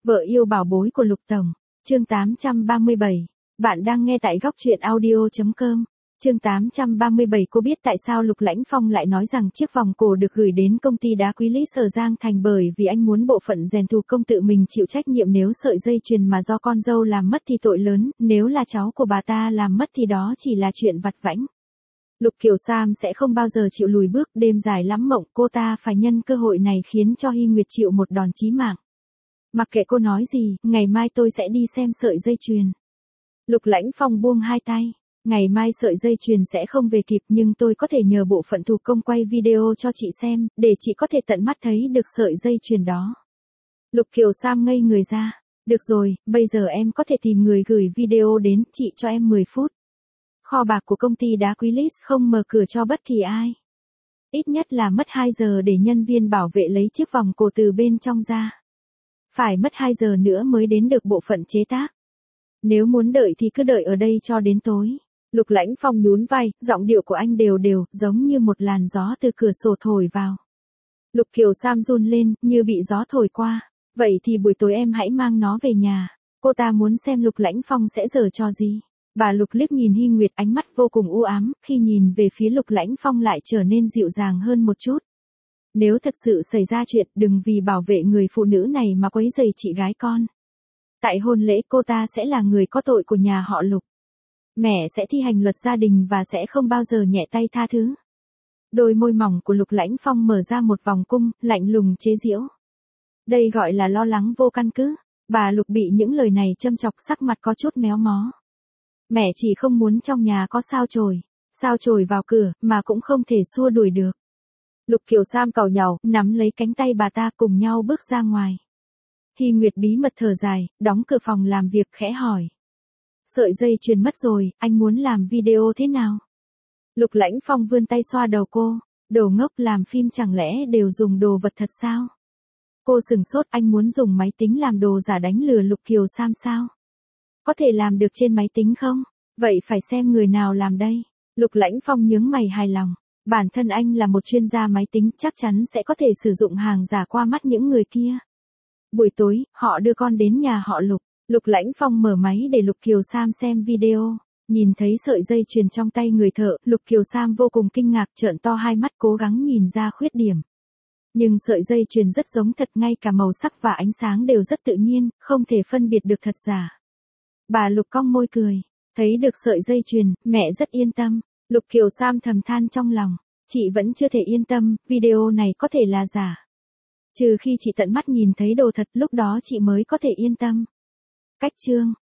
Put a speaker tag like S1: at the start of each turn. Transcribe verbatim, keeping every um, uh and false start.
S1: Vợ yêu bảo bối của Lục Tổng. Chương tám trăm ba mươi bảy. Bạn đang nghe tại góc truyện audio chấm com. Chương tám trăm ba mươi bảy. Cô biết tại sao Lục Lãnh Phong lại nói rằng chiếc vòng cổ được gửi đến công ty đá quý Lý Sở Giang Thành bởi vì anh muốn bộ phận rèn thủ công tự mình chịu trách nhiệm nếu sợi dây chuyền mà do con dâu làm mất thì tội lớn, nếu là cháu của bà ta làm mất thì đó chỉ là chuyện vặt vãnh. Lục Kiều Sam sẽ không bao giờ chịu lùi bước, đêm dài lắm mộng, cô ta phải nhân cơ hội này khiến cho Hy Nguyệt chịu một đòn chí mạng. Mặc kệ cô nói gì, ngày mai tôi sẽ đi xem sợi dây chuyền. Lục Lãnh Phong buông hai tay. Ngày mai sợi dây chuyền sẽ không về kịp nhưng tôi có thể nhờ bộ phận thủ công quay video cho chị xem, để chị có thể tận mắt thấy được sợi dây chuyền đó. Lục Kiều Sam ngây người ra. Được rồi, bây giờ em có thể tìm người gửi video đến, chị cho em mười phút. Kho bạc của công ty đá quý Lis không mở cửa cho bất kỳ ai. Ít nhất là mất hai giờ để nhân viên bảo vệ lấy chiếc vòng cổ từ bên trong ra. Phải mất hai giờ nữa mới đến được bộ phận chế tác. Nếu muốn đợi thì cứ đợi ở đây cho đến tối. Lục Lãnh Phong nhún vai, giọng điệu của anh đều đều, giống như một làn gió từ cửa sổ thổi vào. Lục Kiều Sam run lên, như bị gió thổi qua. Vậy thì buổi tối em hãy mang nó về nhà. Cô ta muốn xem Lục Lãnh Phong sẽ giở trò gì. Bà Lục liếc nhìn Hy Nguyệt, ánh mắt vô cùng u ám, khi nhìn về phía Lục Lãnh Phong lại trở nên dịu dàng hơn một chút. Nếu thật sự xảy ra chuyện, đừng vì bảo vệ người phụ nữ này mà quấy rầy chị gái con. Tại hôn lễ cô ta sẽ là người có tội của nhà họ Lục. Mẹ sẽ thi hành luật gia đình và sẽ không bao giờ nhẹ tay tha thứ. Đôi môi mỏng của Lục Lãnh Phong mở ra một vòng cung, lạnh lùng chế giễu. Đây gọi là lo lắng vô căn cứ. Bà Lục bị những lời này châm chọc, sắc mặt có chút méo mó. Mẹ chỉ không muốn trong nhà có sao chổi, sao chổi vào cửa, mà cũng không thể xua đuổi được. Lục Kiều Sam càu nhàu, nắm lấy cánh tay bà ta cùng nhau bước ra ngoài. Hy Nguyệt bí mật thở dài, đóng cửa phòng làm việc khẽ hỏi. Sợi dây chuyền mất rồi, anh muốn làm video thế nào? Lục Lãnh Phong vươn tay xoa đầu cô. Đồ ngốc, làm phim chẳng lẽ đều dùng đồ vật thật sao? Cô sừng sốt, anh muốn dùng máy tính làm đồ giả đánh lừa Lục Kiều Sam sao? Có thể làm được trên máy tính không? Vậy phải xem người nào làm đây. Lục Lãnh Phong nhướng mày hài lòng. Bản thân anh là một chuyên gia máy tính, chắc chắn sẽ có thể sử dụng hàng giả qua mắt những người kia. Buổi tối, họ đưa con đến nhà họ Lục. Lục Lãnh Phong mở máy để Lục Kiều Sam xem video. Nhìn thấy sợi dây chuyền trong tay người thợ, Lục Kiều Sam vô cùng kinh ngạc, trợn to hai mắt cố gắng nhìn ra khuyết điểm. Nhưng sợi dây chuyền rất giống thật, ngay cả màu sắc và ánh sáng đều rất tự nhiên, không thể phân biệt được thật giả. Bà Lục cong môi cười. Thấy được sợi dây chuyền, mẹ rất yên tâm. Lục Kiều Sam thầm than trong lòng. Chị vẫn chưa thể yên tâm, video này có thể là giả. Trừ khi chị tận mắt nhìn thấy đồ thật, lúc đó chị mới có thể yên tâm. Cách chương